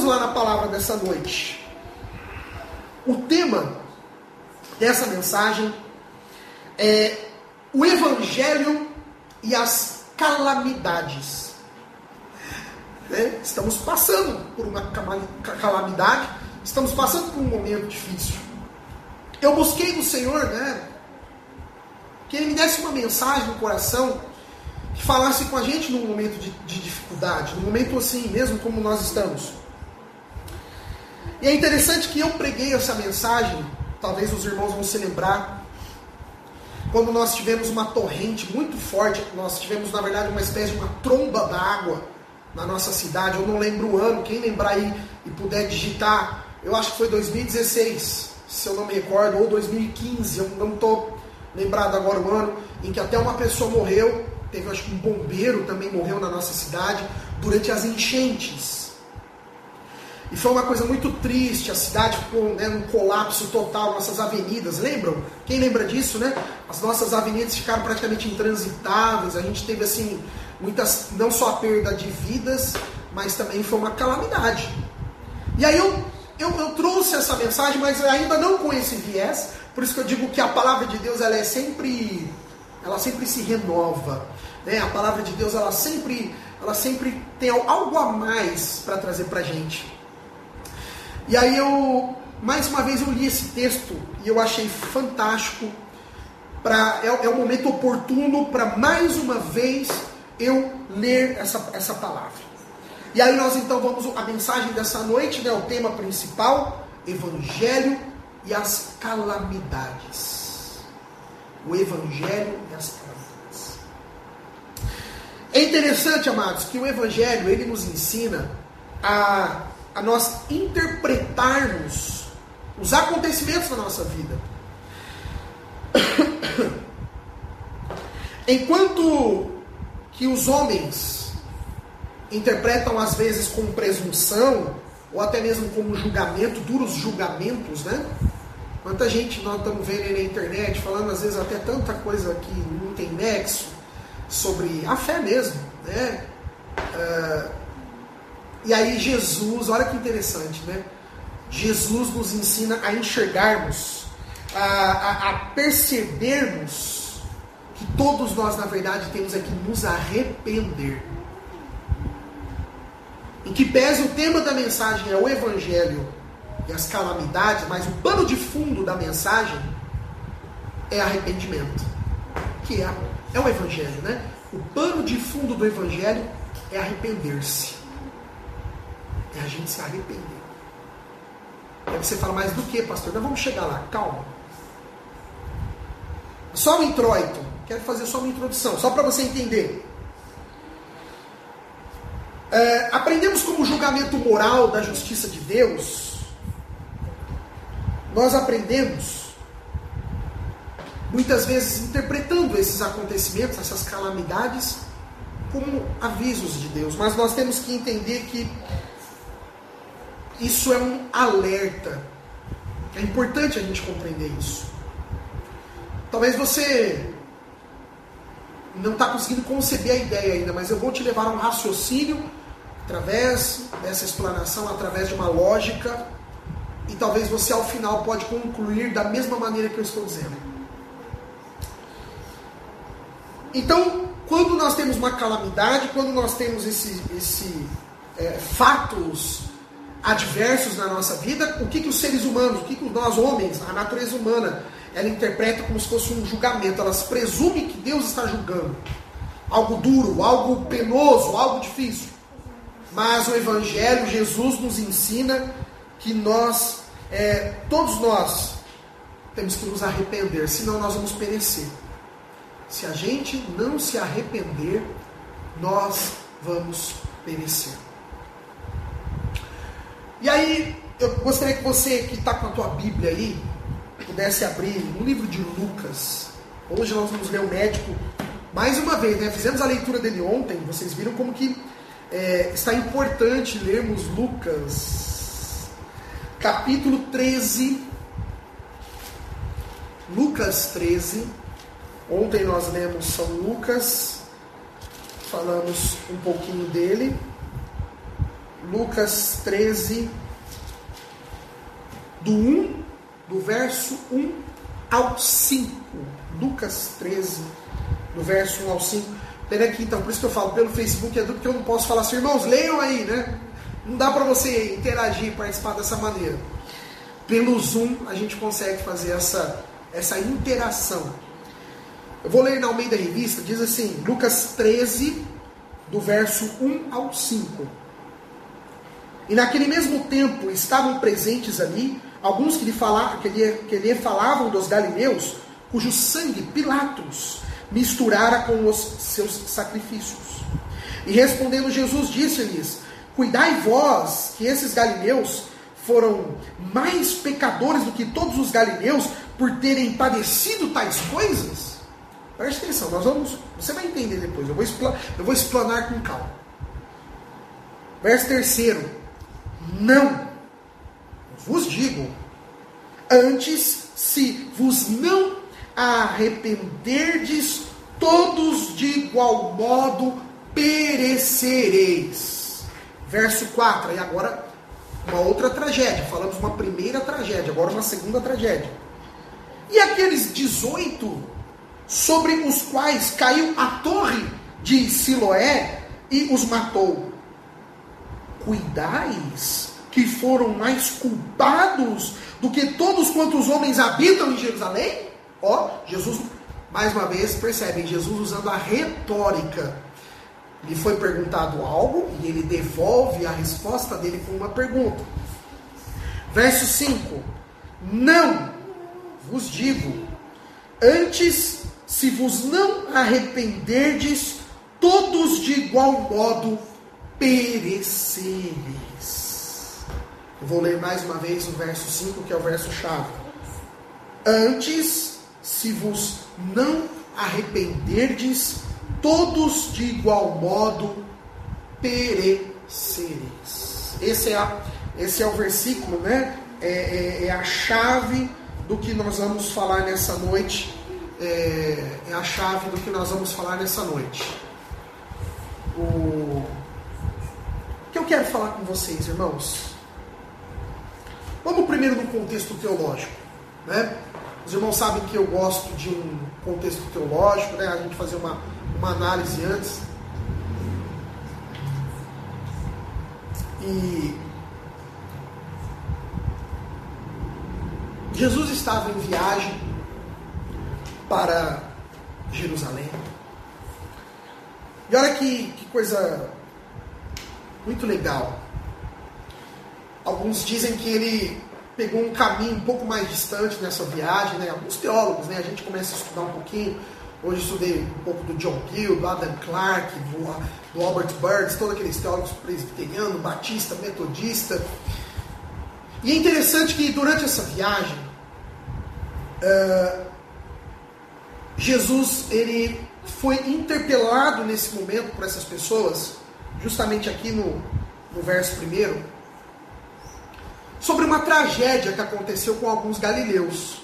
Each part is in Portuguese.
lá na palavra dessa noite. O tema dessa mensagem é o Evangelho e as calamidades. Estamos passando por uma calamidade, estamos passando por um momento difícil. Eu busquei no Senhor, que Ele me desse uma mensagem no coração que falasse com a gente num momento de dificuldade, num momento assim mesmo como nós estamos. E é interessante que eu preguei essa mensagem, talvez os irmãos vão se lembrar, quando nós tivemos uma torrente muito forte, nós tivemos na verdade uma espécie de uma tromba d'água na nossa cidade. Eu não lembro o ano, quem lembrar aí e puder digitar, eu acho que foi 2016, se eu não me recordo, ou 2015, eu não estou lembrado agora o ano, em que até uma pessoa morreu, teve acho que um bombeiro também morreu na nossa cidade, durante as enchentes. E foi uma coisa muito triste, a cidade ficou num colapso total, nossas avenidas, lembram? Quem lembra disso, As nossas avenidas ficaram praticamente intransitáveis, a gente teve assim, muitas, não só a perda de vidas, mas também foi uma calamidade. E aí eu trouxe essa mensagem, mas ainda não com esse viés, por isso que eu digo que a palavra de Deus ela sempre se renova. A palavra de Deus ela sempre tem algo a mais para trazer para a gente. E aí mais uma vez eu li esse texto e eu achei fantástico. É o momento oportuno para mais uma vez eu ler essa palavra. E aí nós então a mensagem dessa noite, o tema principal, Evangelho e as calamidades. O Evangelho e as calamidades. É interessante, amados, que o Evangelho ele nos ensina a nós interpretarmos os acontecimentos da nossa vida. Enquanto que os homens interpretam às vezes com presunção, ou até mesmo como julgamento, duros julgamentos, Quanta gente nós estamos vendo aí na internet, falando às vezes até tanta coisa que não tem nexo, sobre a fé mesmo, E aí Jesus, olha que interessante, Jesus nos ensina a enxergarmos, a percebermos que todos nós, na verdade, temos que nos arrepender. Em que pese o tema da mensagem é o Evangelho e as calamidades, mas o pano de fundo da mensagem é arrependimento, que é o Evangelho, O pano de fundo do Evangelho é arrepender-se. É a gente se arrepender. Aí você fala, mas do que, pastor? Nós vamos chegar lá, calma. Só um introito. Quero fazer só uma introdução, só para você entender. Aprendemos como julgamento moral da justiça de Deus. Nós aprendemos, muitas vezes, interpretando esses acontecimentos, essas calamidades, como avisos de Deus. Mas nós temos que entender que isso é um alerta. É importante a gente compreender isso. Talvez você não está conseguindo conceber a ideia ainda, mas eu vou te levar a um raciocínio através dessa explanação, através de uma lógica, e talvez você ao final pode concluir da mesma maneira que eu estou dizendo. Então, quando nós temos uma calamidade, quando nós temos fatos adversos na nossa vida, o que os seres humanos, o que nós homens, a natureza humana, ela interpreta como se fosse um julgamento. Elas presumem que Deus está julgando algo duro, algo penoso, algo difícil. Mas o Evangelho, Jesus nos ensina que nós, todos nós, temos que nos arrepender, senão nós vamos perecer. Se a gente não se arrepender, nós vamos perecer. E aí, eu gostaria que você que está com a tua Bíblia aí, pudesse abrir no livro de Lucas. Hoje nós vamos ler o médico mais uma vez, Fizemos a leitura dele ontem, vocês viram como que está importante lermos Lucas, capítulo 13. Lucas 13. Ontem nós lemos São Lucas, falamos um pouquinho dele. Lucas 13, do verso 1 ao 5. Lucas 13, do verso 1 ao 5. Pera aqui, então, por isso que eu falo pelo Facebook, é do que eu não posso falar assim, irmãos, leiam aí, né? Não dá para você interagir, participar dessa maneira. Pelo Zoom, a gente consegue fazer essa interação. Eu vou ler na Almeida Revista, diz assim, Lucas 13, do verso 1 ao 5. E naquele mesmo tempo estavam presentes ali alguns que lhe falavam dos galileus, cujo sangue Pilatos misturara com os seus sacrifícios. E respondendo Jesus, disse-lhes, cuidai vós que esses galileus foram mais pecadores do que todos os galileus por terem padecido tais coisas? Preste atenção, você vai entender depois, eu vou explanar com calma. Verso 3, não vos digo, antes se vos não arrependerdes, todos de igual modo perecereis. Verso 4, e agora uma outra tragédia, falamos uma primeira tragédia, agora uma segunda tragédia. E aqueles 18 sobre os quais caiu a torre de Siloé e os matou, cuidais que foram mais culpados do que todos quantos homens habitam em Jerusalém? Jesus, mais uma vez, percebem, Jesus usando a retórica. Lhe foi perguntado algo e ele devolve a resposta dele com uma pergunta. Verso 5. Não vos digo, antes se vos não arrependerdes, todos de igual modo perecereis. Eu vou ler mais uma vez o verso 5, que é o verso chave. Antes se vos não arrependerdes, todos de igual modo perecereis. Esse é o versículo, né? É a chave do que nós vamos falar nessa noite. É a chave do que nós vamos falar nessa noite. O que eu quero falar com vocês, irmãos? Vamos primeiro no contexto teológico, né? Os irmãos sabem que eu gosto de um contexto teológico, né? A gente fazer uma análise antes. E Jesus estava em viagem para Jerusalém. E olha que coisa muito legal. Alguns dizem que ele pegou um caminho um pouco mais distante nessa viagem, né? Alguns teólogos, né? A gente começa a estudar um pouquinho. Hoje estudei um pouco do John Gill, do Adam Clarke, do Albert Birds, todos aqueles teólogos presbiterianos, batista, metodista. E é interessante que durante essa viagem, Jesus, ele foi interpelado nesse momento por essas pessoas, justamente aqui no verso 1, sobre uma tragédia que aconteceu com alguns galileus.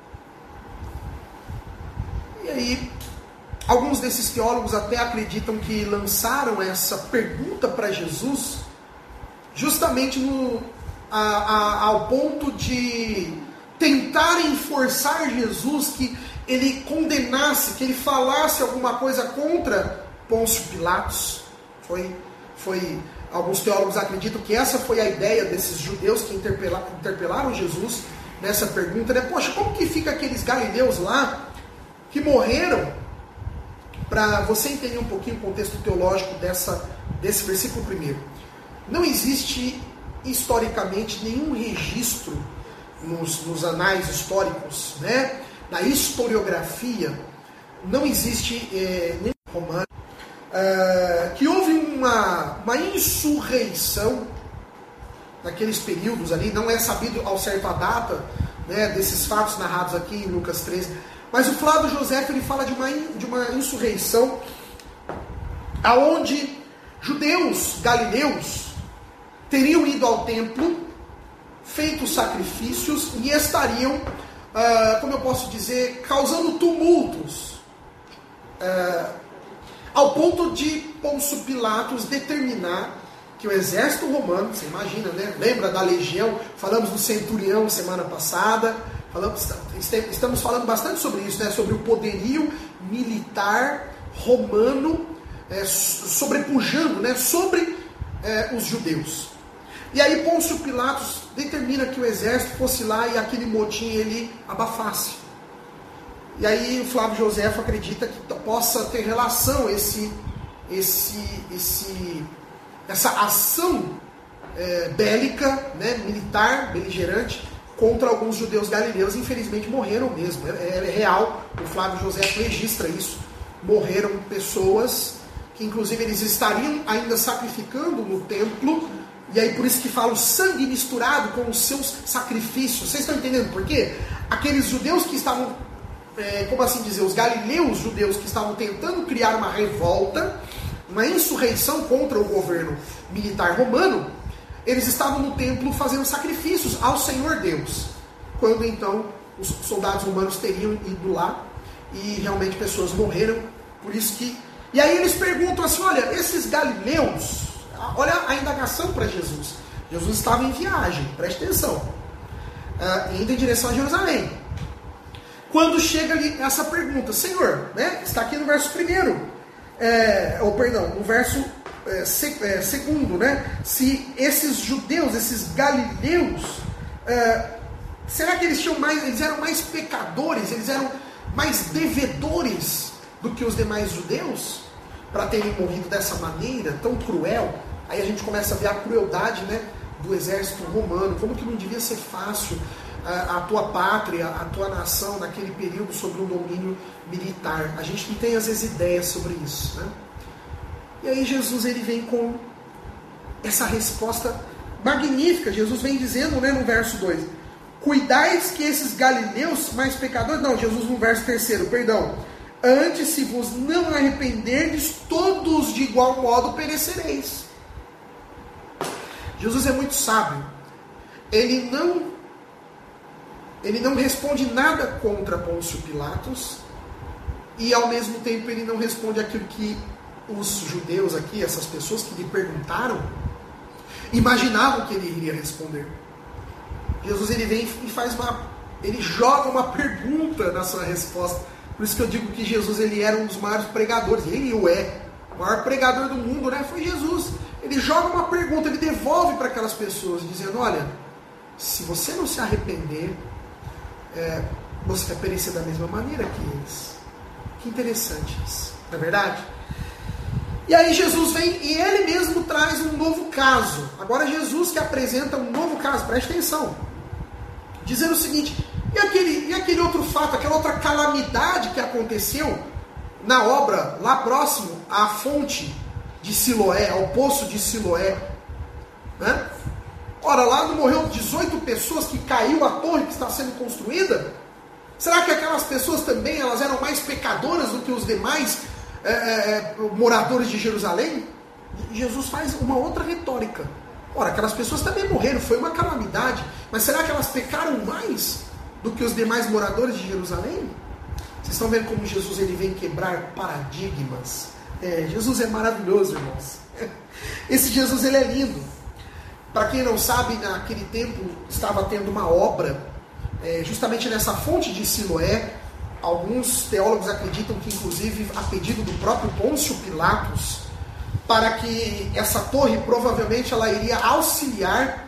E aí, alguns desses teólogos até acreditam que lançaram essa pergunta para Jesus justamente ao ponto de tentarem forçar Jesus que ele condenasse, que ele falasse alguma coisa contra Pôncio Pilatos. Alguns teólogos acreditam que essa foi a ideia desses judeus que interpelaram Jesus nessa pergunta, né? Poxa, como que fica aqueles galileus lá que morreram? Para você entender um pouquinho o contexto teológico desse versículo 1. Não existe historicamente nenhum registro nos anais históricos, né? Na historiografia, não existe nem romano que houve uma insurreição naqueles períodos ali. Não é sabido ao certo a data, né, desses fatos narrados aqui em Lucas 13, mas o Flávio José ele fala de uma insurreição aonde judeus galileus teriam ido ao templo, feito sacrifícios e estariam, como eu posso dizer, causando tumultos, ao ponto de Pôncio Pilatos determinar que o exército romano, você imagina, né? Lembra da legião? Falamos do centurião semana passada. Estamos falando bastante sobre isso, né? Sobre o poderio militar romano sobrepujando, né? Sobre os judeus. E aí Pôncio Pilatos determina que o exército fosse lá e aquele motim ele abafasse. E aí o Flávio Joséfo acredita que possa ter relação essa ação bélica, né, militar, beligerante, contra alguns judeus galileus. Infelizmente morreram mesmo, é real, o Flávio Joséfo registra isso. Morreram pessoas que inclusive eles estariam ainda sacrificando no templo, e aí por isso que fala o sangue misturado com os seus sacrifícios. Vocês estão entendendo por quê? Aqueles judeus que estavam, como assim dizer, os galileus judeus que estavam tentando criar uma revolta, uma insurreição contra o governo militar romano, eles estavam no templo fazendo sacrifícios ao Senhor Deus. Quando então os soldados romanos teriam ido lá e realmente pessoas morreram. Por isso que... E aí eles perguntam assim, olha, esses galileus, olha a indagação para Jesus. Jesus estava em viagem, preste atenção, indo em direção a Jerusalém. Quando chega ali essa pergunta, Senhor, né, está aqui no verso 1º, no verso 2º, né? Se esses judeus, esses galileus, será que eles eram mais pecadores, eles eram mais devedores do que os demais judeus, para terem morrido dessa maneira tão cruel? Aí a gente começa a ver a crueldade, né, do exército romano, como que não devia ser fácil a tua pátria, a tua nação naquele período sob um domínio militar. A gente não tem às vezes ideias sobre isso, né? E aí Jesus ele vem com essa resposta magnífica. Jesus vem dizendo, né, no verso 2, cuidais que esses galileus mais pecadores, não, Jesus no verso 3º, perdão, antes se vos não arrependerdes, todos de igual modo perecereis. Jesus é muito sábio. Ele não responde nada contra Pôncio Pilatos, e ao mesmo tempo ele não responde aquilo que os judeus aqui, essas pessoas que lhe perguntaram, imaginavam que ele iria responder. Jesus ele vem e ele joga uma pergunta na sua resposta. Por isso que eu digo que Jesus ele era um dos maiores pregadores. Ele o é. O maior pregador do mundo, né, foi Jesus. Ele joga uma pergunta, ele devolve para aquelas pessoas, dizendo, olha, se você não se arrepender, você vai perecer da mesma maneira que eles. Que interessante isso, não é verdade? E aí Jesus vem e ele mesmo traz um novo caso. Agora Jesus que apresenta um novo caso, preste atenção. Dizendo o seguinte, e aquele outro fato, aquela outra calamidade que aconteceu na obra, lá próximo à fonte de Siloé, ao poço de Siloé, né? Ora, lá não morreu 18 pessoas que caiu a torre que está sendo construída? Será que aquelas pessoas também elas eram mais pecadoras do que os demais moradores de Jerusalém? Jesus faz uma outra retórica. Ora, aquelas pessoas também morreram, foi uma calamidade, mas será que elas pecaram mais do que os demais moradores de Jerusalém? Vocês estão vendo como Jesus ele vem quebrar paradigmas? Jesus é maravilhoso, irmãos. Esse Jesus ele é lindo. Para quem não sabe, naquele tempo estava tendo uma obra justamente nessa fonte de Siloé. Alguns teólogos acreditam que inclusive a pedido do próprio Pôncio Pilatos, para que essa torre provavelmente ela iria auxiliar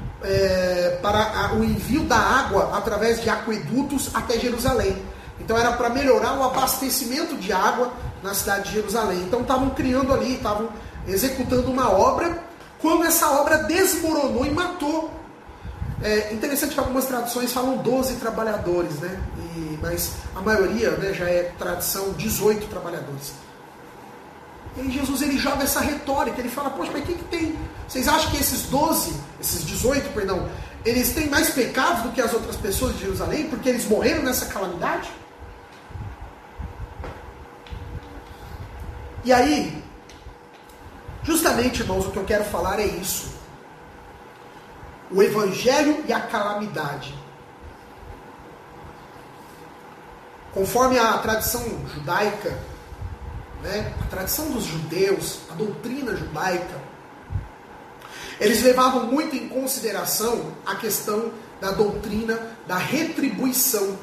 para o envio da água através de aquedutos até Jerusalém. Então era para melhorar o abastecimento de água na cidade de Jerusalém. Então estavam criando ali, estavam executando uma obra, quando essa obra desmoronou e matou. Interessante que algumas traduções falam 12 trabalhadores, né? Mas a maioria, né, já é tradição 18 trabalhadores. E aí Jesus ele joga essa retórica, ele fala, poxa, mas o que tem? Vocês acham que esses 18, eles têm mais pecados do que as outras pessoas de Jerusalém, porque eles morreram nessa calamidade? E aí, justamente, irmãos, o que eu quero falar é isso. O Evangelho e a calamidade. Conforme a tradição judaica, né, a tradição dos judeus, a doutrina judaica, Eles levavam muito em consideração a questão da doutrina da retribuição.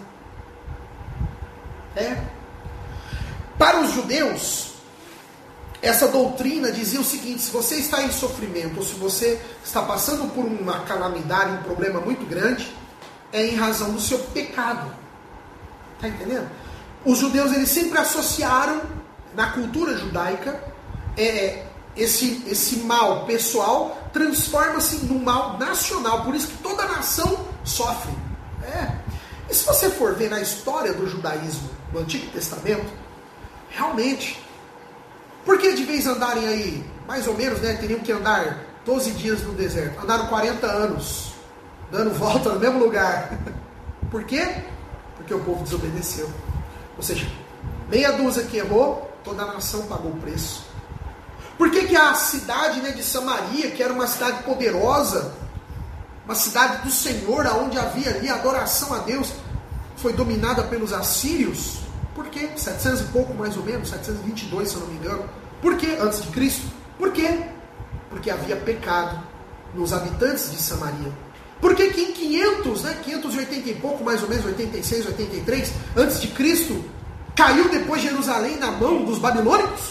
Para os judeus, essa doutrina dizia o seguinte: se você está em sofrimento, ou se você está passando por uma calamidade, um problema muito grande, é em razão do seu pecado. Está entendendo? Os judeus, eles sempre associaram, na cultura judaica, esse mal pessoal transforma-se num mal nacional. Por isso que toda nação sofre. E se você for ver na história do judaísmo, no Antigo Testamento, realmente, por que de vez andarem aí, mais ou menos, teriam que andar 12 dias no deserto? Andaram 40 anos, dando volta no mesmo lugar. Por quê? Porque o povo desobedeceu. Ou seja, meia dúzia que errou, toda a nação pagou o preço. Por que a cidade de Samaria, que era uma cidade poderosa, uma cidade do Senhor, onde havia ali adoração a Deus, foi dominada pelos assírios? Por quê? 700 e pouco mais ou menos, 722 se eu não me engano. Por quê? Antes de Cristo. Por quê? Porque havia pecado nos habitantes de Samaria. Por que em 580 e pouco, mais ou menos, 86, 83, antes de Cristo, caiu depois Jerusalém na mão dos babilônicos?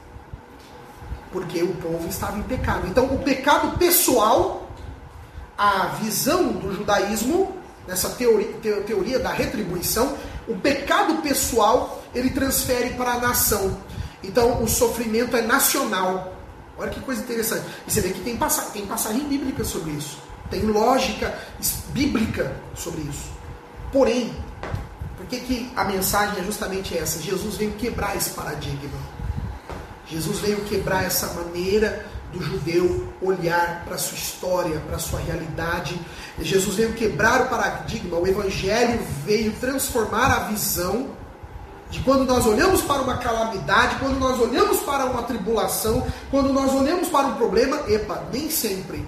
Porque o povo estava em pecado. Então, o pecado pessoal, a visão do judaísmo, nessa teoria da retribuição, o pecado pessoal, ele transfere para a nação. Então, o sofrimento é nacional. Olha que coisa interessante. E você vê que tem passagem bíblica sobre isso. Tem lógica bíblica sobre isso. Porém, por que a mensagem é justamente essa? Jesus veio quebrar esse paradigma. Jesus veio quebrar essa maneira do judeu olhar para a sua história, para a sua realidade. Jesus veio quebrar o paradigma. O Evangelho veio transformar a visão de quando nós olhamos para uma calamidade, quando nós olhamos para uma tribulação, quando nós olhamos para um problema, nem sempre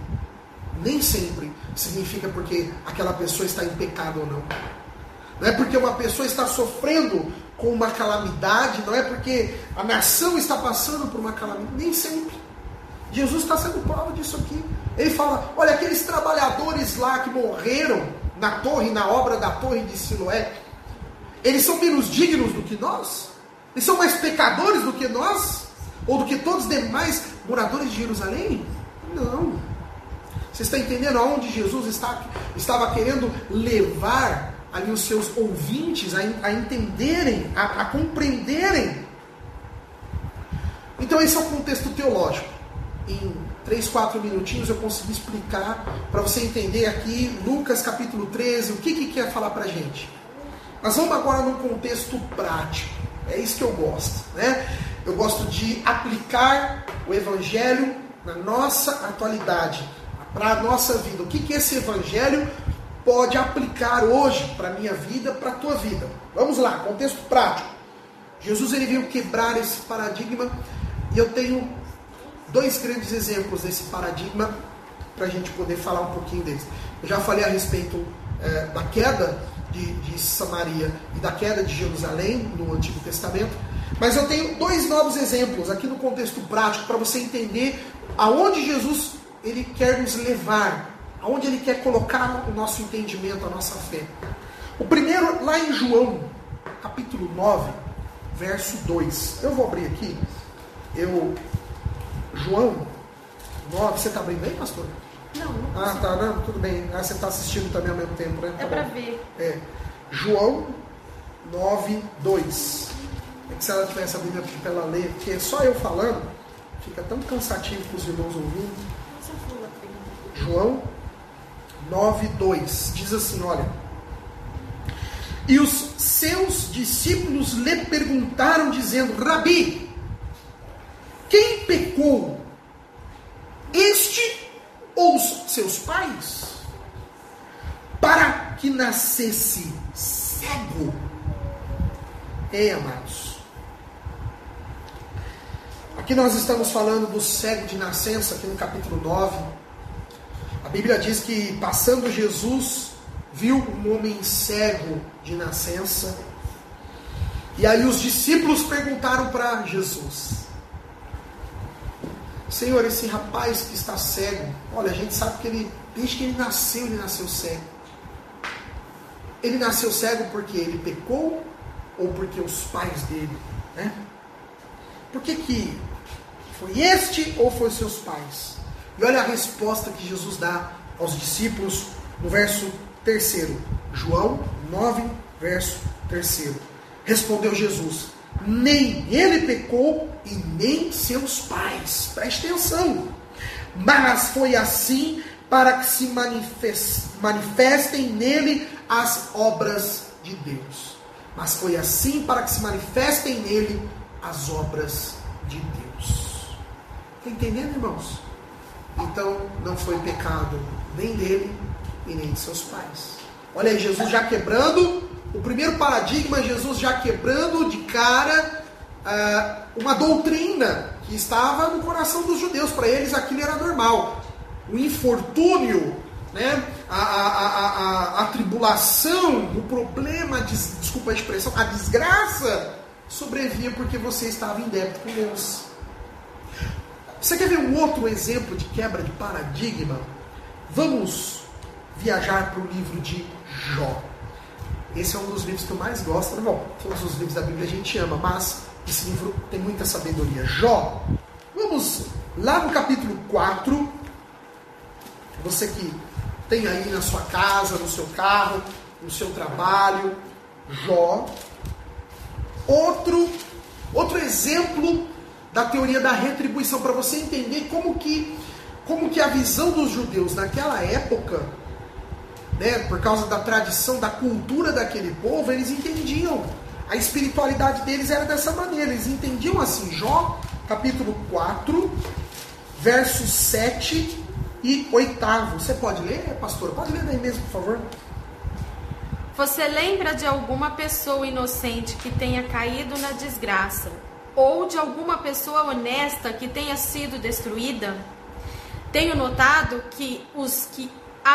significa porque aquela pessoa está em pecado ou não. Não é porque uma pessoa está sofrendo com uma calamidade, não é porque a nação está passando por uma calamidade, nem sempre. Jesus está sendo prova disso aqui. Ele fala, olha, aqueles trabalhadores lá que morreram na torre, na obra da torre de Siloé, eles são menos dignos do que nós? Eles são mais pecadores do que nós? Ou do que todos os demais moradores de Jerusalém? Não. Você está entendendo aonde Jesus estava querendo levar ali os seus ouvintes a entenderem, a compreenderem? Então esse é o contexto teológico. Em 3, 4 minutinhos eu consegui explicar para você entender aqui Lucas capítulo 13, o que quer falar para a gente. Nós vamos agora num contexto prático. É isso que eu gosto, né? Eu gosto de aplicar o Evangelho na nossa atualidade, para a nossa vida. O que esse Evangelho pode aplicar hoje para a minha vida, para a tua vida? Vamos lá, contexto prático. Jesus ele veio quebrar esse paradigma e eu tenho 2 grandes exemplos desse paradigma para a gente poder falar um pouquinho deles. Eu já falei a respeito da queda de Samaria e da queda de Jerusalém no Antigo Testamento, mas eu tenho 2 novos exemplos aqui no contexto prático para você entender aonde Jesus ele quer nos levar, aonde ele quer colocar o nosso entendimento, a nossa fé. O primeiro, lá em João, capítulo 9, verso 2. Eu vou abrir aqui. João 9, você está abrindo aí, pastor? Não. Tá, não, tudo bem. Você está assistindo também ao mesmo tempo, né? É para ver. João 9, 2. É que se ela tivesse a Bíblia para ela ler, porque só eu falando fica tão cansativo para os irmãos ouvindo. João 9, 2. Diz assim, olha. E os seus discípulos lhe perguntaram, dizendo, Rabi, quem pecou? Este ou os seus pais? Para que nascesse cego? Amados. Aqui nós estamos falando do cego de nascença, aqui no capítulo 9. A Bíblia diz que, passando Jesus, viu um homem cego de nascença. E aí os discípulos perguntaram para Jesus. Senhor, esse rapaz que está cego, olha, a gente sabe que ele, desde que ele nasceu cego. Ele nasceu cego porque ele pecou ou porque os pais dele, né? Por que foi este ou foi seus pais? E olha a resposta que Jesus dá aos discípulos no verso 3. João 9, verso 3. Respondeu Jesus: nem ele pecou e nem seus pais. Preste atenção. Mas foi assim para que se manifestem nele as obras de Deus. Mas foi assim para que se manifestem nele as obras de Deus. Está entendendo, irmãos? Então, não foi pecado nem dele e nem de seus pais. Olha aí, Jesus já quebrando o primeiro paradigma, Jesus já quebrando de cara uma doutrina que estava no coração dos judeus. Para eles aquilo era normal. O infortúnio, né? a tribulação, o problema, desculpa a expressão, a desgraça sobrevia porque você estava em débito com Deus. Você quer ver um outro exemplo de quebra de paradigma? Vamos viajar para o livro de Jó. Esse é um dos livros que eu mais gosto. Bom, todos os livros da Bíblia a gente ama, mas esse livro tem muita sabedoria. Jó. Vamos lá no capítulo 4. Você que tem aí na sua casa, no seu carro, no seu trabalho. Jó. Outro exemplo da teoria da retribuição, para você entender como que a visão dos judeus naquela época, né, por causa da tradição, da cultura daquele povo, eles entendiam. A espiritualidade deles era dessa maneira. Eles entendiam assim. Jó, capítulo 4, versos 7 e 8. Você pode ler, pastor? Pode ler daí mesmo, por favor. Você lembra de alguma pessoa inocente que tenha caído na desgraça? Ou de alguma pessoa honesta que tenha sido destruída? Tenho notado que os que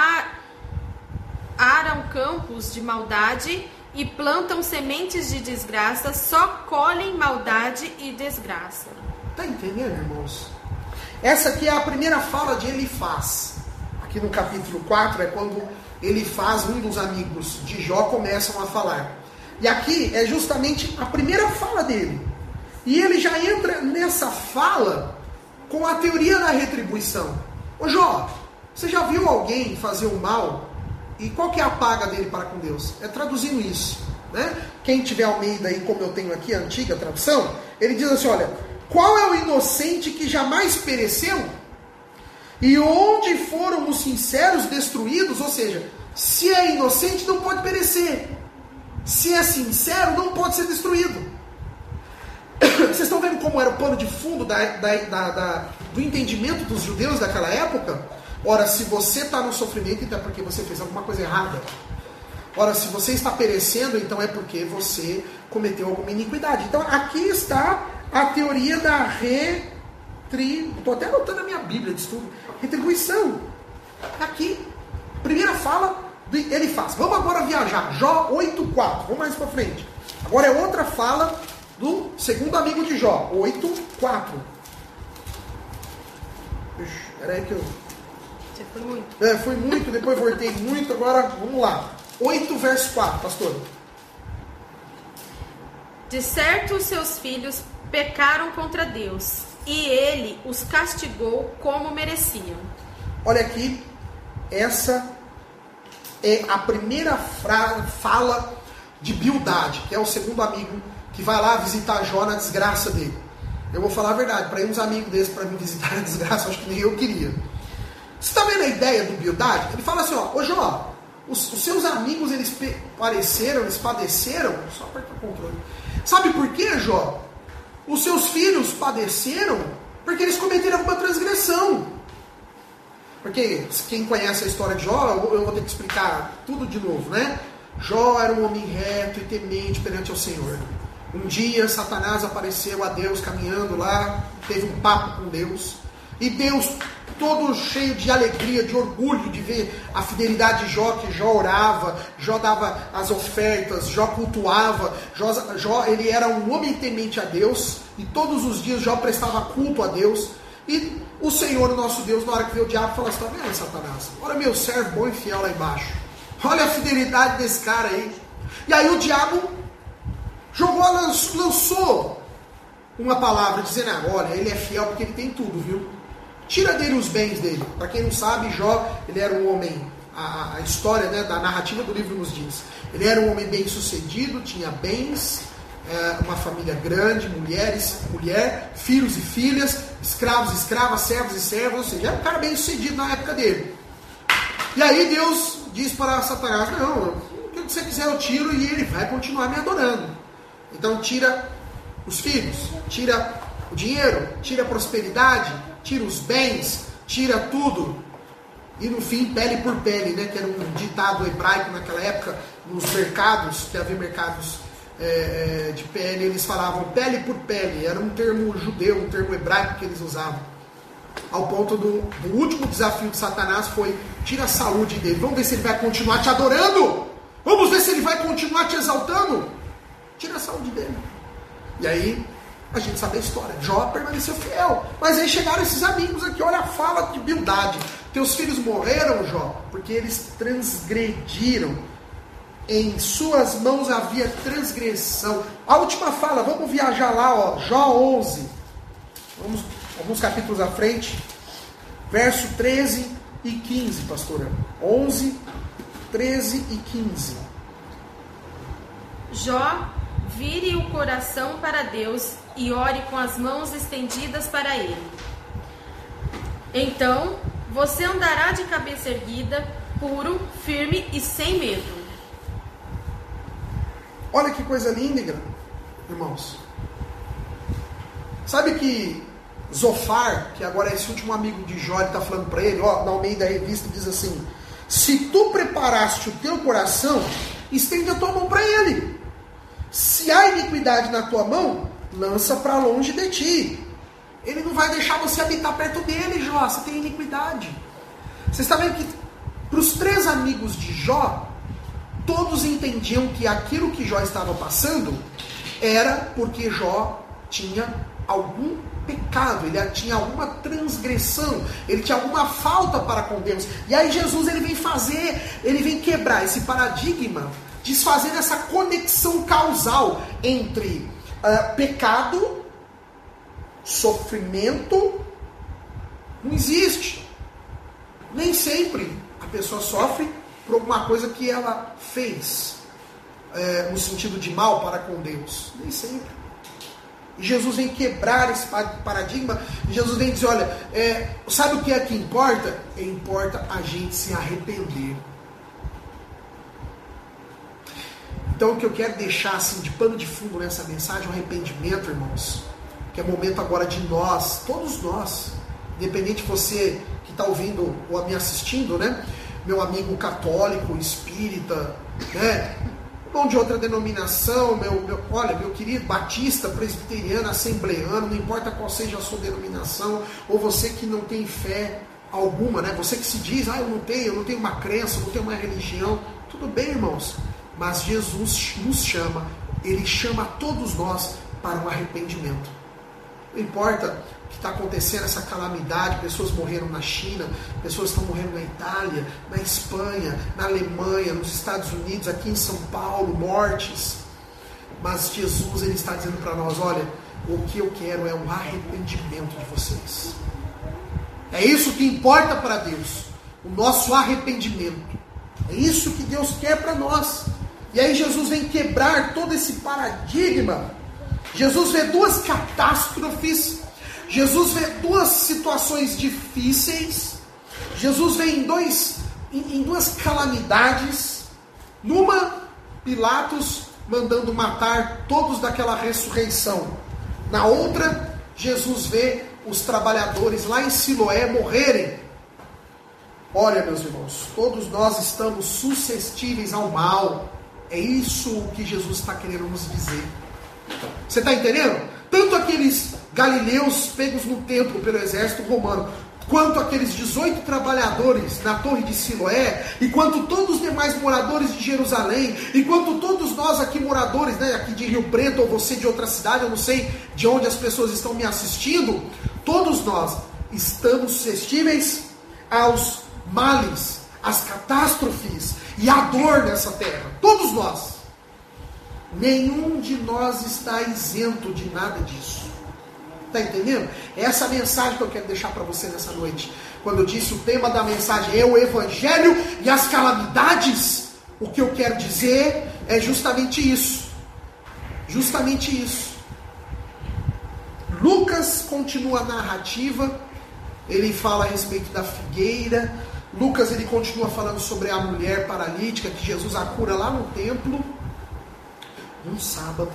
aram campos de maldade e plantam sementes de desgraça só colhem maldade e desgraça. Está entendendo, irmãos? Essa aqui é a primeira fala de Elifaz. Aqui no capítulo 4 é quando Elifaz, um dos amigos de Jó, começam a falar. E aqui é justamente a primeira fala dele. E ele já entra nessa fala com a teoria da retribuição. Ô Jó, você já viu alguém fazer o mal? E qual que é a paga dele para com Deus? É traduzindo isso, né? Quem tiver Almeida aí, como eu tenho aqui, a antiga tradução, ele diz assim, olha, qual é o inocente que jamais pereceu? E onde foram os sinceros destruídos? Ou seja, se é inocente não pode perecer. Se é sincero não pode ser destruído. Vocês estão vendo como era o pano de fundo do entendimento dos judeus daquela época? Ora, se você está no sofrimento, então é porque você fez alguma coisa errada. Ora, se você está perecendo, então é porque você cometeu alguma iniquidade. Então, aqui está a teoria da estou até anotando na minha Bíblia de estudo. Retribuição. Aqui, primeira fala, ele faz. Vamos agora viajar. Jó 8:4. Vamos mais para frente. Agora é outra fala do segundo amigo de Jó. 8:4. Espera aí que eu... Você foi muito. Foi muito, depois voltei muito, agora vamos lá. 8 verso 4, pastor. De certo os seus filhos pecaram contra Deus, e ele os castigou como mereciam. Olha aqui, essa é a primeira fala de Bildade, que é o segundo amigo que vai lá visitar Jó na desgraça dele. Eu vou falar a verdade, para ir uns amigos desses para me visitar na desgraça, acho que nem eu queria. Você está vendo a ideia do Bildade? Ele fala assim, ó, ô Jó, os seus amigos, eles padeceram, só aperta o controle. Sabe por quê, Jó? Os seus filhos padeceram porque eles cometeram alguma transgressão. Porque quem conhece a história de Jó, eu vou ter que explicar tudo de novo, né? Jó era um homem reto e temente perante ao Senhor. Um dia Satanás apareceu a Deus caminhando lá, teve um papo com Deus, e Deus, todo cheio de alegria, de orgulho de ver a fidelidade de Jó, que Jó orava, Jó dava as ofertas, Jó cultuava, Jó ele era um homem temente a Deus, e todos os dias Jó prestava culto a Deus, e o Senhor, o nosso Deus, na hora que vê o diabo, fala assim: tá vendo, Satanás? Olha meu servo bom e fiel lá embaixo. Olha a fidelidade desse cara aí. E aí o diabo lançou uma palavra dizendo: olha, ele é fiel porque ele tem tudo, viu? Tira dele os bens dele. Para quem não sabe, Jó, ele era um homem, a história, né, da narrativa do livro nos diz, ele era um homem bem sucedido, tinha bens, uma família grande, mulher, filhos e filhas, escravos e escravas, servos e servas, ou seja, era um cara bem sucedido na época dele. E aí Deus diz para Satanás: não, o que você quiser eu tiro e ele vai continuar me adorando. Então tira os filhos, tira o dinheiro, tira a prosperidade, tira os bens, tira tudo. E no fim, pele por pele, né? Que era um ditado hebraico naquela época, nos mercados, que havia mercados de pele, eles falavam pele por pele. Era um termo judeu, um termo hebraico que eles usavam. Ao ponto do último desafio de Satanás foi: tira a saúde dele. Vamos ver se ele vai continuar te adorando. Vamos ver se ele vai continuar te exaltando. Tira a saúde dele. E aí, a gente sabe a história. Jó permaneceu fiel. Mas aí chegaram esses amigos aqui. Olha a fala de Bildade. Teus filhos morreram, Jó, porque eles transgrediram. Em suas mãos havia transgressão. A última fala, vamos viajar lá, ó, Jó 11. Vamos alguns capítulos à frente. Verso 13 e 15, pastora. 11, 13 e 15. Jó, vire o coração para Deus e ore com as mãos estendidas para Ele. Então, você andará de cabeça erguida, puro, firme e sem medo. Olha que coisa linda, irmãos. Sabe que Zofar, que agora é esse último amigo de Jó, ele está falando para ele, ó, na Almeida Revista, diz assim: se tu preparaste o teu coração, estende a tua mão para ele. Se há iniquidade na tua mão, lança para longe de ti. Ele não vai deixar você habitar perto dele, Jó. Você tem iniquidade. Você está vendo que para os 3 amigos de Jó, todos entendiam que aquilo que Jó estava passando era porque Jó tinha algum pecado, ele tinha alguma transgressão, ele tinha alguma falta para com Deus. E aí Jesus ele vem quebrar esse paradigma, desfazendo essa conexão causal entre pecado, sofrimento. Não existe. Nem sempre a pessoa sofre por alguma coisa que ela fez, no sentido de mal para com Deus. Nem sempre. E Jesus vem quebrar esse paradigma. E Jesus vem dizer: olha, sabe o que é que importa? Importa a gente se arrepender. Então o que eu quero deixar assim, de pano de fundo nessa mensagem é o arrependimento, irmãos. Que é momento agora de nós, todos nós, independente de você que está ouvindo ou me assistindo, né? Meu amigo católico, espírita, né? Não de outra denominação, meu querido batista, presbiteriano, assembleano, não importa qual seja a sua denominação, ou você que não tem fé alguma, né? Você que se diz: eu não tenho uma crença, eu não tenho uma religião. Tudo bem, irmãos, mas Jesus nos chama, Ele chama todos nós para um arrependimento. Não importa o que está acontecendo, essa calamidade, pessoas morreram na China, pessoas estão morrendo na Itália, na Espanha, na Alemanha, nos Estados Unidos, aqui em São Paulo, mortes. Mas Jesus, Ele está dizendo para nós: olha, o que eu quero é um arrependimento de vocês. É isso que importa para Deus, o nosso arrependimento. É isso que Deus quer para nós. E aí Jesus vem quebrar todo esse paradigma. Jesus vê 2 catástrofes, Jesus vê 2 situações difíceis, Jesus vê em 2 calamidades. Numa, Pilatos mandando matar todos daquela ressurreição. Na outra, Jesus vê os trabalhadores lá em Siloé morrerem. Olha, meus irmãos, todos nós estamos suscetíveis ao mal. É isso que Jesus está querendo nos dizer. Você está entendendo? Tanto aqueles galileus pegos no templo pelo exército romano, quanto aqueles 18 trabalhadores na torre de Siloé, e quanto todos os demais moradores de Jerusalém, e quanto todos nós aqui moradores, né, aqui de Rio Preto, ou você de outra cidade, eu não sei de onde as pessoas estão me assistindo, todos nós estamos suscetíveis aos males, às catástrofes e à dor nessa terra. Todos nós. Nenhum de nós está isento de nada disso. Está entendendo? É essa mensagem que eu quero deixar para você nessa noite. Quando eu disse o tema da mensagem é o Evangelho e as calamidades, o que eu quero dizer é justamente isso. Justamente isso. Lucas continua a narrativa. Ele fala a respeito da figueira. Lucas ele continua falando sobre a mulher paralítica que Jesus a cura lá no templo, num sábado.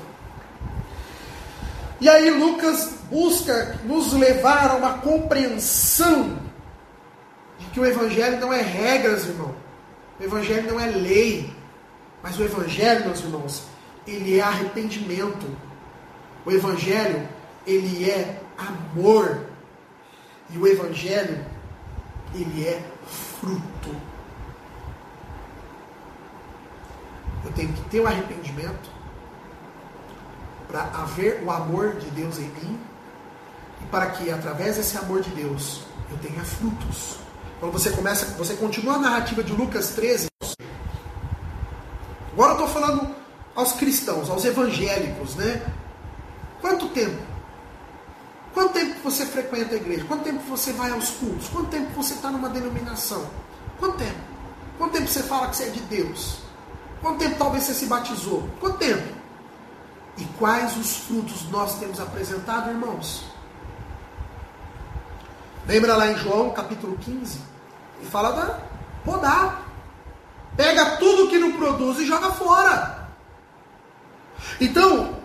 E aí Lucas busca nos levar a uma compreensão de que o Evangelho não é regras, irmão. O Evangelho não é lei. Mas o Evangelho, meus irmãos, ele é arrependimento. O Evangelho, ele é amor. E o Evangelho, ele é fruto. Eu tenho que ter o arrependimento para haver o amor de Deus em mim e para que através desse amor de Deus eu tenha frutos. Quando você continua a narrativa de Lucas 13. Agora eu estou falando aos cristãos, aos evangélicos, né? Quanto tempo? Quanto tempo você frequenta a igreja? Quanto tempo você vai aos cultos? Quanto tempo você está numa denominação? Quanto tempo? Quanto tempo você fala que você é de Deus? Quanto tempo talvez você se batizou? Quanto tempo? E quais os frutos nós temos apresentado, irmãos? Lembra lá em João, capítulo 15? Ele fala da podar. Pega tudo que não produz e joga fora. Então,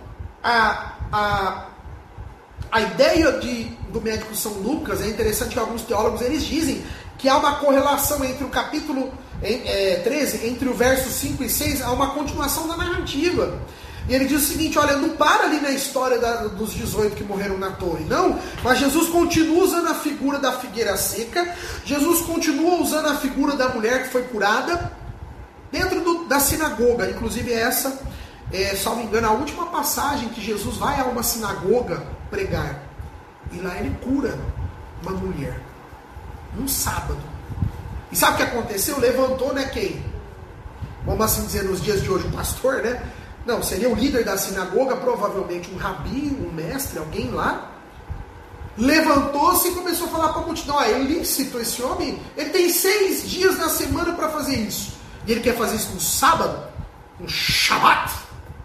a ideia do médico São Lucas, é interessante que alguns teólogos eles dizem que há uma correlação entre o capítulo 13, entre o verso 5 e 6, há uma continuação da narrativa. E ele diz o seguinte, olha, não para ali na história dos 18 que morreram na torre, não. Mas Jesus continua usando a figura da figueira seca, Jesus continua usando a figura da mulher que foi curada, dentro da sinagoga. Inclusive essa, salvo engano, a última passagem que Jesus vai a uma sinagoga pregar. E lá ele cura uma mulher, num sábado. E sabe o que aconteceu? Levantou, né, quem? Vamos assim dizer, nos dias de hoje, o pastor, né? Não, seria o líder da sinagoga, provavelmente um rabi, um mestre, alguém lá. Levantou-se e começou a falar para a multidão, é ilícito esse homem, ele tem 6 dias na semana para fazer isso. E ele quer fazer isso no sábado, no Shabat.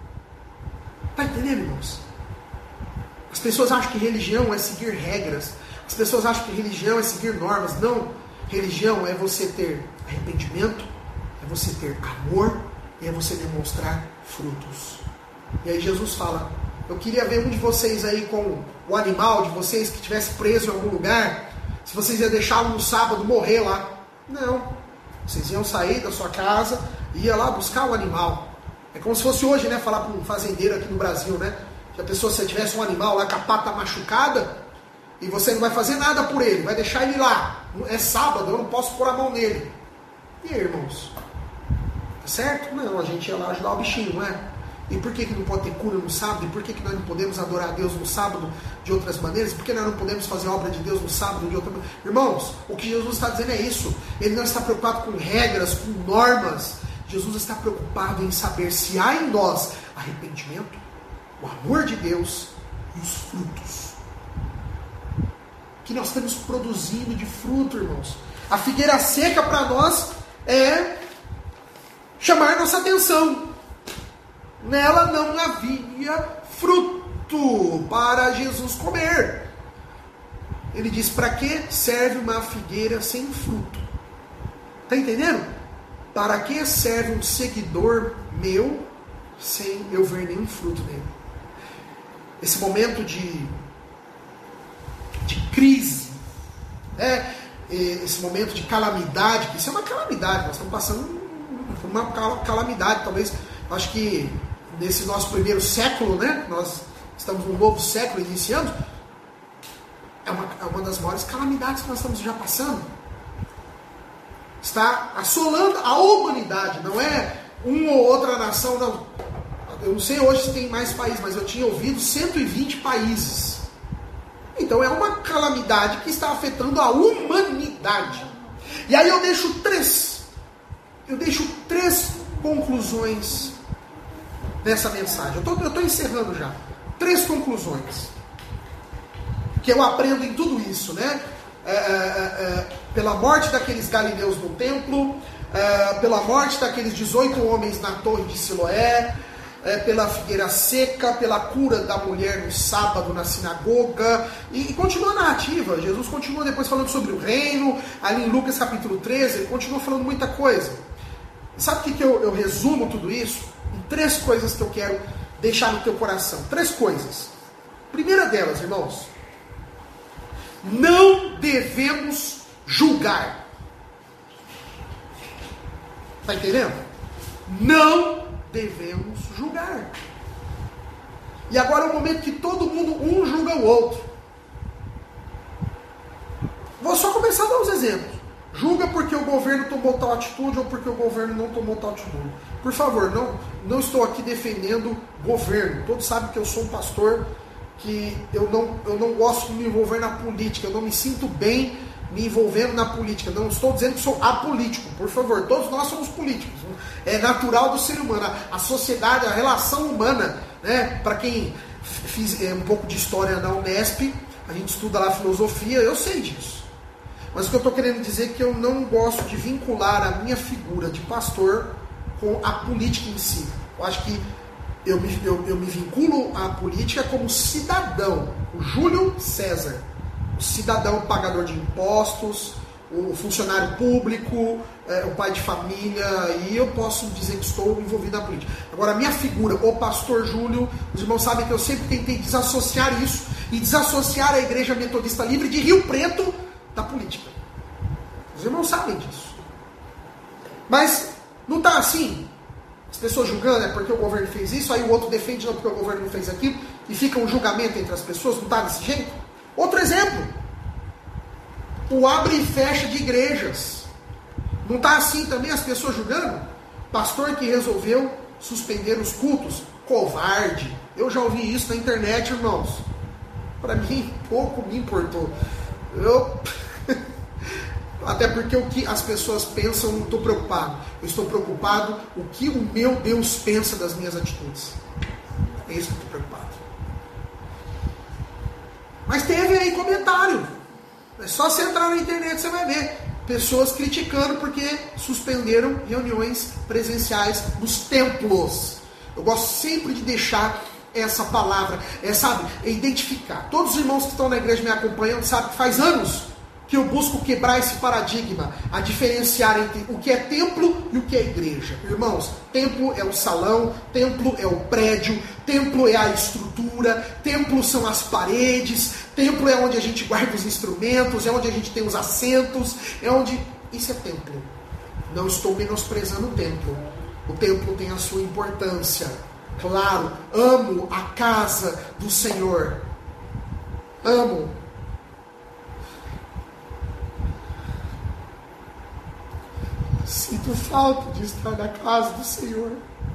Está entendendo, irmãos? As pessoas acham que religião é seguir regras. As pessoas acham que religião é seguir normas. Não. Religião é você ter arrependimento, é você ter amor e é você demonstrar frutos. E aí Jesus fala, eu queria ver um de vocês aí com o animal de vocês que estivesse preso em algum lugar, se vocês iam deixá-lo no sábado morrer lá. Não. Vocês iam sair da sua casa e ia lá buscar o animal. É como se fosse hoje, né? Falar para um fazendeiro aqui no Brasil, né? Se a pessoa, se tivesse um animal lá com a pata machucada e você não vai fazer nada por ele, vai deixar ele lá. É sábado, eu não posso pôr a mão nele. E aí, irmãos? Tá certo? Não, a gente ia lá ajudar o bichinho, não é? E por que não pode ter cura no sábado? E por que nós não podemos adorar a Deus no sábado de outras maneiras? Por que nós não podemos fazer a obra de Deus no sábado de outra maneira? Irmãos, o que Jesus está dizendo é isso. Ele não está preocupado com regras, com normas. Jesus está preocupado em saber se há em nós arrependimento, o amor de Deus e os frutos. Que nós estamos produzindo de fruto, irmãos. A figueira seca para nós é chamar nossa atenção. Nela não havia fruto para Jesus comer. Ele diz, para que serve uma figueira sem fruto? Está entendendo? Para que serve um seguidor meu sem eu ver nenhum fruto nele? Esse momento de crise, né? Esse momento de calamidade, que isso é uma calamidade, nós estamos passando por uma calamidade, talvez, acho que nesse nosso primeiro século, né? Nós estamos num novo século, iniciando, é uma das maiores calamidades que nós estamos já passando. Está assolando a humanidade, não é uma ou outra nação, não. Eu não sei hoje se tem mais países, mas eu tinha ouvido 120 países. Então é uma calamidade que está afetando a humanidade. E aí eu deixo três conclusões dessa mensagem. Eu estou encerrando já. 3 conclusões que eu aprendo em tudo isso, né? Pela morte daqueles galileus no templo, pela morte daqueles 18 homens na torre de Siloé, pela figueira seca, pela cura da mulher no sábado na sinagoga, e continua a narrativa. Jesus continua depois falando sobre o reino, ali em Lucas capítulo 13, ele continua falando muita coisa. Sabe o que eu resumo tudo isso? Em 3 coisas que eu quero deixar no teu coração. 3 coisas. Primeira delas, irmãos, não devemos julgar. Está entendendo? Não devemos julgar. E agora é o momento que todo mundo, um julga o outro. Vou só começar a dar uns exemplos. Julga porque o governo tomou tal atitude ou porque o governo não tomou tal atitude. Por favor, não estou aqui defendendo governo. Todos sabem que eu sou um pastor, que eu não gosto de me envolver na política. Eu não me sinto bem me envolvendo na política. Não estou dizendo que sou apolítico. Por favor, todos nós somos políticos. É natural do ser humano. A sociedade, a relação humana, né? Para quem fiz um pouco de história na Unesp, a gente estuda lá filosofia, eu sei disso. Mas o que eu estou querendo dizer é que eu não gosto de vincular a minha figura de pastor com a política em si. Eu acho que eu me vinculo à política como cidadão, o Júlio César, o cidadão pagador de impostos, o funcionário público, o pai de família, e eu posso dizer que estou envolvido na política. Agora, a minha figura, o pastor Júlio, os irmãos sabem que eu sempre tentei desassociar isso e desassociar a Igreja Metodista Livre de Rio Preto da política. Os irmãos sabem disso. Mas não está assim. As pessoas julgando é porque o governo fez isso, aí o outro defende não porque o governo não fez aquilo, e fica um julgamento entre as pessoas, não está desse jeito? Outro exemplo, o abre e fecha de igrejas. Não está assim também as pessoas julgando? Pastor que resolveu suspender os cultos, covarde. Eu já ouvi isso na internet, irmãos. Para mim, pouco me importou. Até porque o que as pessoas pensam, não estou preocupado. Eu estou preocupado o que o meu Deus pensa das minhas atitudes. É isso que eu estou preocupado. Mas teve aí comentário. É só você entrar na internet, você vai ver. Pessoas criticando porque suspenderam reuniões presenciais nos templos. Eu gosto sempre de deixar essa palavra, sabe, identificar. Todos os irmãos que estão na igreja me acompanhando sabem que faz anos que eu busco quebrar esse paradigma, a diferenciar entre o que é templo e o que é igreja. Irmãos, templo é o salão, templo é o prédio, templo é a estrutura, templo são as paredes, templo é onde a gente guarda os instrumentos, é onde a gente tem os assentos, é onde... Isso é templo. Não estou menosprezando o templo. O templo tem a sua importância. Claro, amo a casa do Senhor. Amo. Sinto falta de estar na casa do Senhor.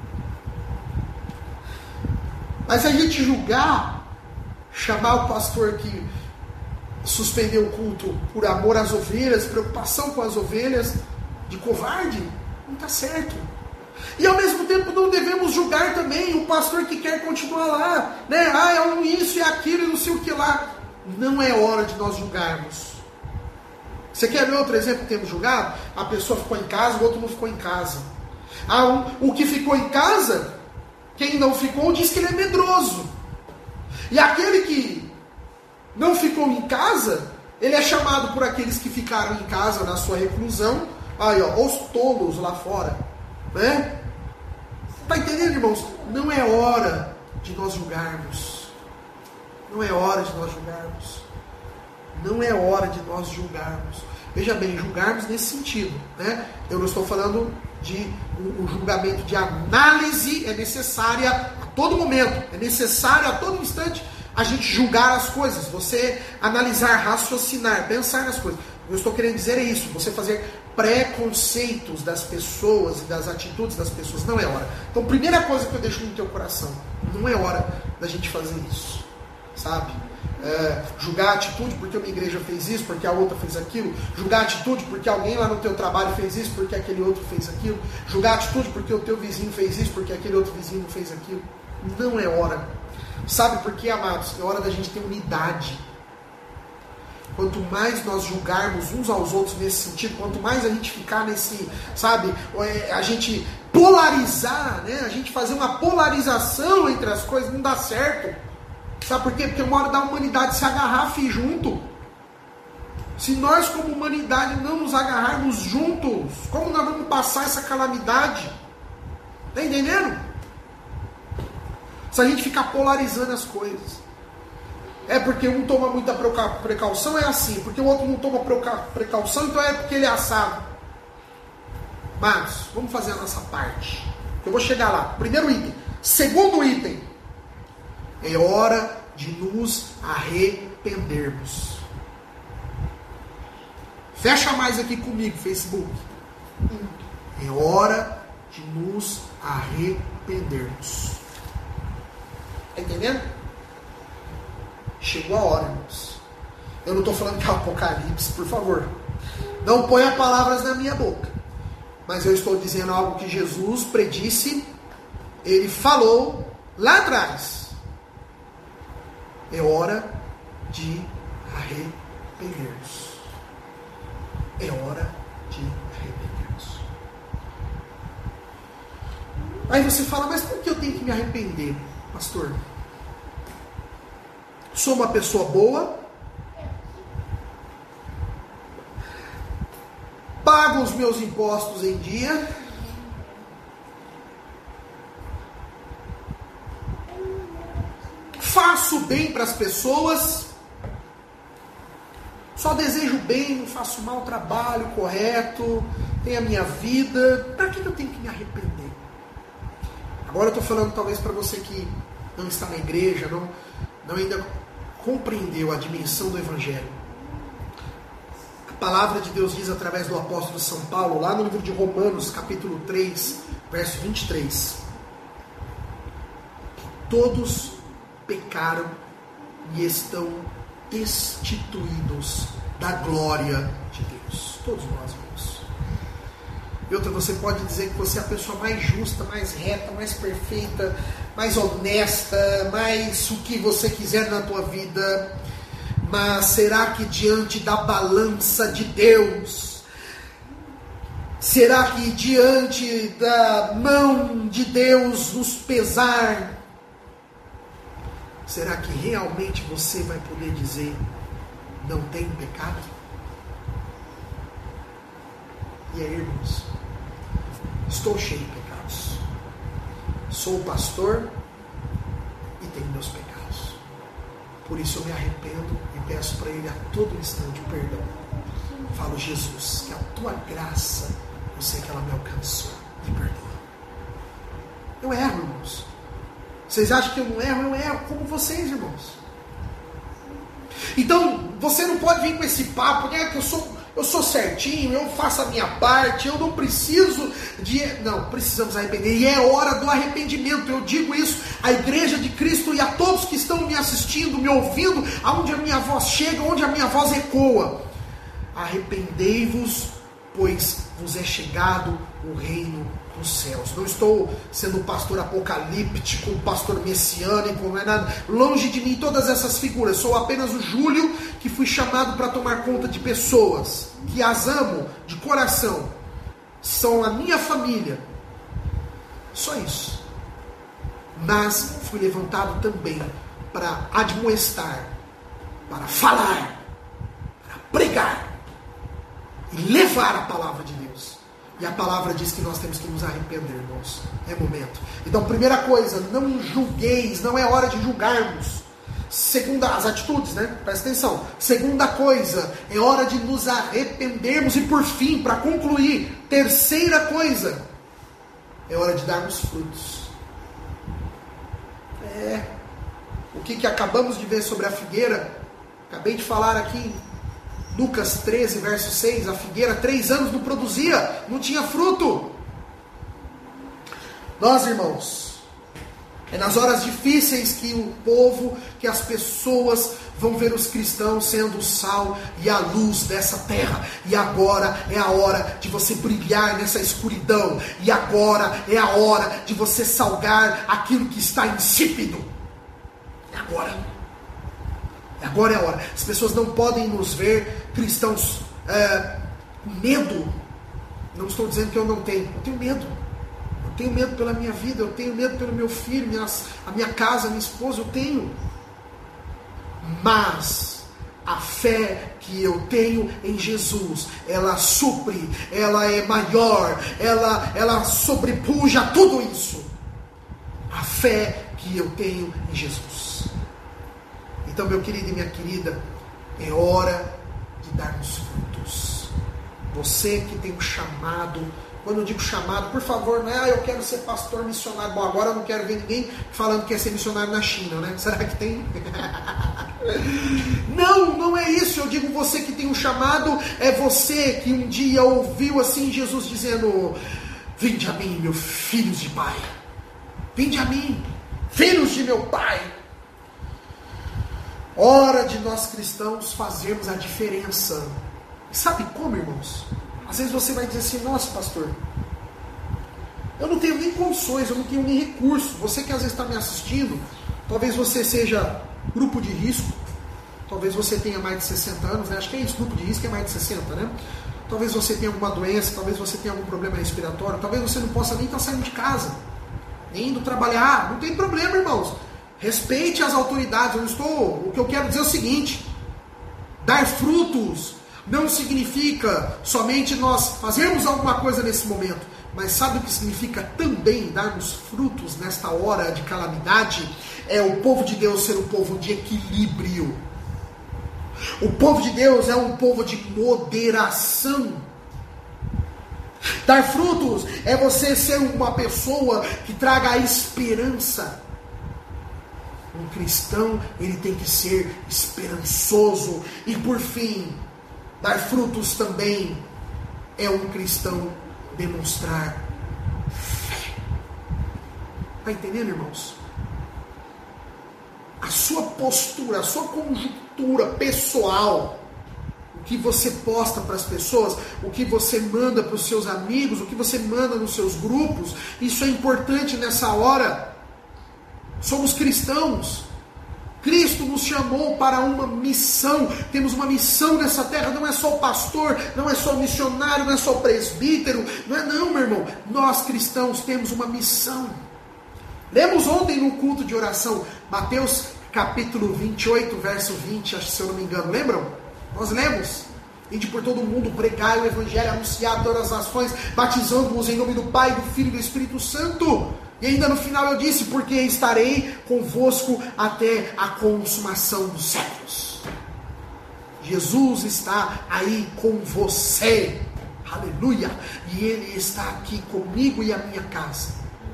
Mas a gente julgar, chamar o pastor que suspendeu o culto por amor às ovelhas, preocupação com as ovelhas, de covarde, não está certo. E ao mesmo tempo não devemos julgar também o pastor que quer continuar lá, né? É isso e aquilo e não sei o que lá. Não é hora de nós julgarmos. Você quer ver outro exemplo que temos julgado? A pessoa ficou em casa, o outro não ficou em casa. O que ficou em casa, quem não ficou diz que ele é medroso. E aquele que não ficou em casa, ele é chamado por aqueles que ficaram em casa na sua reclusão, os tolos lá fora, né? Está entendendo, irmãos? Não é hora de nós julgarmos. Não é hora de nós julgarmos. Não é hora de nós julgarmos. Veja bem, julgarmos nesse sentido, né? Eu não estou falando de o julgamento de análise, é necessária a todo momento, é necessário a todo instante a gente julgar as coisas, você analisar, raciocinar, pensar nas coisas. O que eu estou querendo dizer é isso, você fazer preconceitos das pessoas e das atitudes das pessoas, não é hora. Então, primeira coisa que eu deixo no teu coração, não é hora da gente fazer isso, sabe? julgar a atitude porque uma igreja fez isso, porque a outra fez aquilo, julgar a atitude porque alguém lá no teu trabalho fez isso, porque aquele outro fez aquilo, julgar a atitude porque o teu vizinho fez isso, porque aquele outro vizinho fez aquilo. Não é hora. Sabe por quê, amados? É hora da gente ter unidade. Quanto mais nós julgarmos uns aos outros nesse sentido, quanto mais a gente ficar nesse, sabe, a gente polarizar, né? A gente fazer uma polarização entre as coisas, não dá certo. Sabe por quê? Porque uma hora da humanidade se agarrar junto. Se nós como humanidade não nos agarrarmos juntos, como nós vamos passar essa calamidade? Está entendendo? Se a gente ficar polarizando as coisas. É porque um toma muita precaução, é assim. Porque o outro não toma precaução, então é porque ele é assado. Mas, vamos fazer a nossa parte. Eu vou chegar lá. Primeiro item. Segundo item. É hora de nos arrependermos. Fecha mais aqui comigo, Facebook. É hora de nos arrependermos. Está entendendo? Chegou a hora, irmãos. Eu não estou falando que é o Apocalipse, por favor. Não ponha palavras na minha boca. Mas eu estou dizendo algo que Jesus predisse. Ele falou lá atrás. É hora de arrependermos. É hora de arrependermos. Aí você fala, mas por que eu tenho que me arrepender, pastor? Sou uma pessoa boa, pago os meus impostos em dia, faço bem para as pessoas, só desejo bem, não faço mal, trabalho correto, tenho a minha vida. Para que eu tenho que me arrepender? Agora eu estou falando talvez para você que não está na igreja, não ainda compreendeu a dimensão do Evangelho. A palavra de Deus diz através do apóstolo São Paulo, lá no livro de Romanos, capítulo 3, verso 23, que todos pecaram e estão destituídos da glória de Deus. Todos nós, irmãos. E outra, você pode dizer que você é a pessoa mais justa, mais reta, mais perfeita, mais honesta, mais o que você quiser na tua vida. Mas será que diante da balança de Deus, será que diante da mão de Deus nos pesar, será que realmente você vai poder dizer, não tenho pecado? E aí, irmãos, estou cheio de pecados. Sou pastor e tenho meus pecados. Por isso eu me arrependo e peço para Ele a todo instante o perdão. Falo, Jesus, que a tua graça, eu sei que ela me alcançou, me perdoa. Eu erro, irmãos. Vocês acham que eu não erro? Eu erro como vocês, irmãos. Então, você não pode vir com esse papo, né, que eu sou certinho, eu faço a minha parte, eu não preciso de... Não, precisamos arrepender. E é hora do arrependimento. Eu digo isso à Igreja de Cristo e a todos que estão me assistindo, me ouvindo, aonde a minha voz chega, onde a minha voz ecoa. Arrependei-vos, pois vos é chegado o reino dos céus. Não estou sendo pastor apocalíptico, pastor messiânico, não é nada. Longe de mim todas essas figuras. Sou apenas o Júlio que fui chamado para tomar conta de pessoas que as amo de coração. São a minha família. Só isso. Mas fui levantado também para admoestar, para falar, para pregar e levar a palavra de Deus. E a palavra diz que nós temos que nos arrepender, irmãos. É momento. Então, primeira coisa, não julgueis, não é hora de julgarmos. Segunda, as atitudes, né? Presta atenção. Segunda coisa, é hora de nos arrependermos. E por fim, para concluir, terceira coisa, é hora de darmos frutos. O que acabamos de ver sobre a figueira, acabei de falar aqui, Lucas 13, verso 6, a figueira 3 anos não produzia, não tinha fruto. Nós, irmãos, É nas horas difíceis que o povo, que as pessoas vão ver os cristãos sendo o sal e a luz dessa terra. E agora é a hora de você brilhar nessa escuridão. E agora é a hora de você salgar aquilo que está insípido. É agora. Agora é a hora. As pessoas não podem nos ver cristãos com medo. Não estou dizendo que eu não tenho. Eu tenho medo. Eu tenho medo pela minha vida. Eu tenho medo pelo meu filho, a minha casa, a minha esposa. Eu tenho. Mas a fé que eu tenho em Jesus, ela supre, ela é maior, ela sobrepuja tudo isso. A fé que eu tenho em Jesus. Então, meu querido e minha querida, é hora de darmos frutos. Você que tem um chamado, quando eu digo chamado, por favor, não é eu quero ser pastor missionário. Bom, agora eu não quero ver ninguém falando que quer ser missionário na China, né? Será que tem? Não é isso. Eu digo você que tem um chamado, é você que um dia ouviu assim Jesus dizendo: vinde a mim, meus filhos de pai. Vinde a mim, filhos de meu pai. Hora de nós cristãos fazermos a diferença. Sabe como, irmãos? Às vezes você vai dizer assim: nossa, pastor, eu não tenho nem condições, eu não tenho nem recurso. Você que às vezes está me assistindo, talvez você seja grupo de risco, talvez você tenha mais de 60 anos, né? Acho que é isso, grupo de risco é mais de 60, né? Talvez você tenha alguma doença, talvez você tenha algum problema respiratório, talvez você não possa nem estar saindo de casa, nem indo trabalhar. Não tem problema, irmãos. Respeite as autoridades. O que eu quero dizer é o seguinte: dar frutos não significa somente nós fazermos alguma coisa nesse momento, mas sabe o que significa também darmos frutos nesta hora de calamidade? É o povo de Deus ser um povo de equilíbrio. O povo de Deus é um povo de moderação. Dar frutos é você ser uma pessoa que traga a esperança. Um cristão, ele tem que ser esperançoso. E por fim, dar frutos também é um cristão demonstrar fé. Está entendendo, irmãos? A sua postura, a sua conjuntura pessoal, o que você posta para as pessoas, o que você manda para os seus amigos, o que você manda nos seus grupos, isso é importante nessa hora. Somos cristãos. Cristo nos chamou para uma missão. Temos uma missão nessa terra. Não é só o pastor, não é só o missionário, não é só o presbítero. Não, meu irmão. Nós cristãos temos uma missão. Lemos ontem no culto de oração, Mateus capítulo 28, verso 20, se eu não me engano. Lembram? Nós lemos. Ide por todo mundo, pregai o evangelho, anunciar todas as nações, batizando-os em nome do Pai, do Filho e do Espírito Santo. E ainda no final eu disse: porque estarei convosco até a consumação dos séculos. Jesus está aí com você. Aleluia. E Ele está aqui comigo e a minha casa.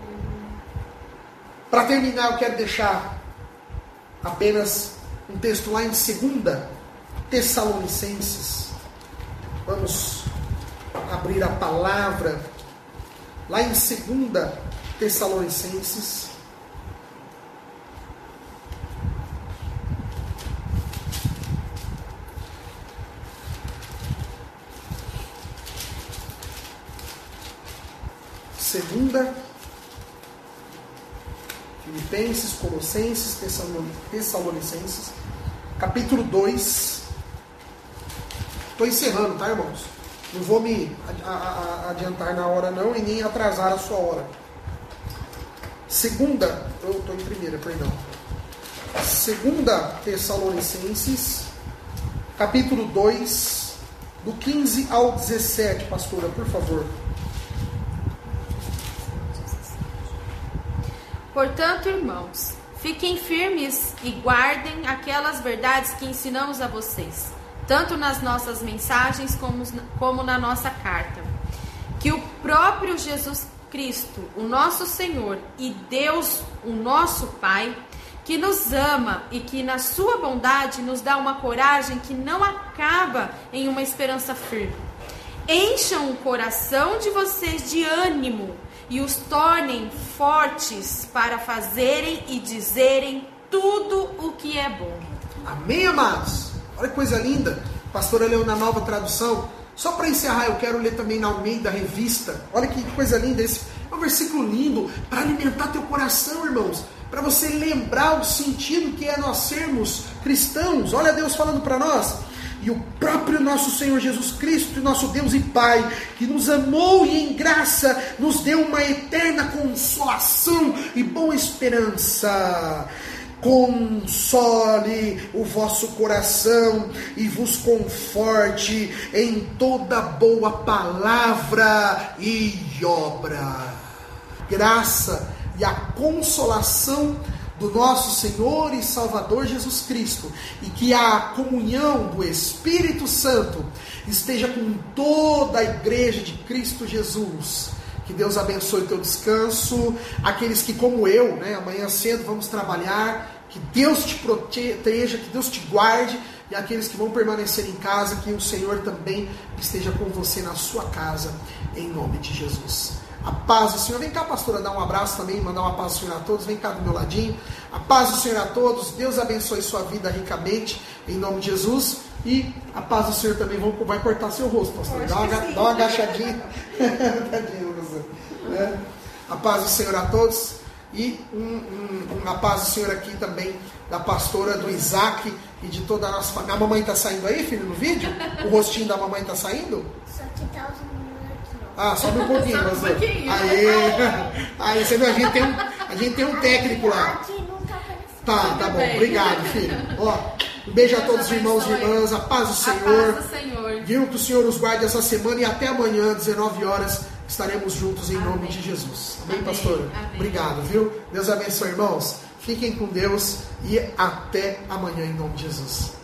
Para terminar, eu quero deixar apenas um texto lá em 2 Tessalonicenses. Vamos abrir a palavra lá em 2 Tessalonicenses. Segunda, Filipenses, Colossenses, Tessalonicenses, capítulo 2. Estou encerrando, tá, irmãos? Não vou me adiantar na hora não e nem atrasar a sua hora. Eu estou em primeira, perdão. 2 Tessalonicenses, capítulo 2, do 15 ao 17, pastora, por favor. Portanto, irmãos, fiquem firmes e guardem aquelas verdades que ensinamos a vocês, tanto nas nossas mensagens como na nossa carta. Que o próprio Jesus Cristo, o nosso Senhor, e Deus, o nosso Pai, que nos ama e que na sua bondade nos dá uma coragem que não acaba em uma esperança firme. encham o coração de vocês de ânimo e os tornem fortes para fazerem e dizerem tudo o que é bom. Amém, amados? Olha que coisa linda. A pastora leu na Nova Tradução. Só para encerrar, eu quero ler também na Almeida Revista. Olha que coisa linda. Esse é um versículo lindo para alimentar teu coração, irmãos. Para você lembrar o sentido que é nós sermos cristãos. Olha Deus falando para nós. E o próprio nosso Senhor Jesus Cristo, nosso Deus e Pai, que nos amou e em graça nos deu uma eterna consolação e boa esperança. Console o vosso coração e vos conforte em toda boa palavra e obra. Graça e a consolação do nosso Senhor e Salvador Jesus Cristo, e que a comunhão do Espírito Santo esteja com toda a igreja de Cristo Jesus. Que Deus abençoe o teu descanso. Aqueles que, como eu, amanhã cedo vamos trabalhar, que Deus te proteja, que Deus te guarde. E aqueles que vão permanecer em casa, que o Senhor também esteja com você na sua casa, em nome de Jesus. A paz do Senhor. Vem cá, pastora, dar um abraço também, mandar uma paz do Senhor a todos. Vem cá do meu ladinho. A paz do Senhor a todos. Deus abençoe sua vida ricamente, em nome de Jesus. E a paz do Senhor também vai cortar seu rosto, pastor. Dá uma agachadinha. Tadinho, você. A paz do Senhor a todos. E a paz do Senhor aqui também da pastora, do Isaac e de toda a nossa família. A mamãe está saindo aí, filho, no vídeo? O rostinho da mamãe está saindo? Só que tá os meninos aqui, ó. Ah, sobe um pouquinho, Sobe um pouquinho. Aí, você viu, a gente tem um técnico lá. Aqui não tá aparecendo. Tá bom, obrigado, filho. Ó, um beijo a todos os irmãos e irmãs, a paz do Senhor. A paz do Senhor. Viu, que o Senhor os guarde essa semana e até amanhã, 19 horas, estaremos juntos em nome de Jesus. Amém, pastora? Amém. Obrigado, viu? Deus abençoe, irmãos. Fiquem com Deus e até amanhã em nome de Jesus.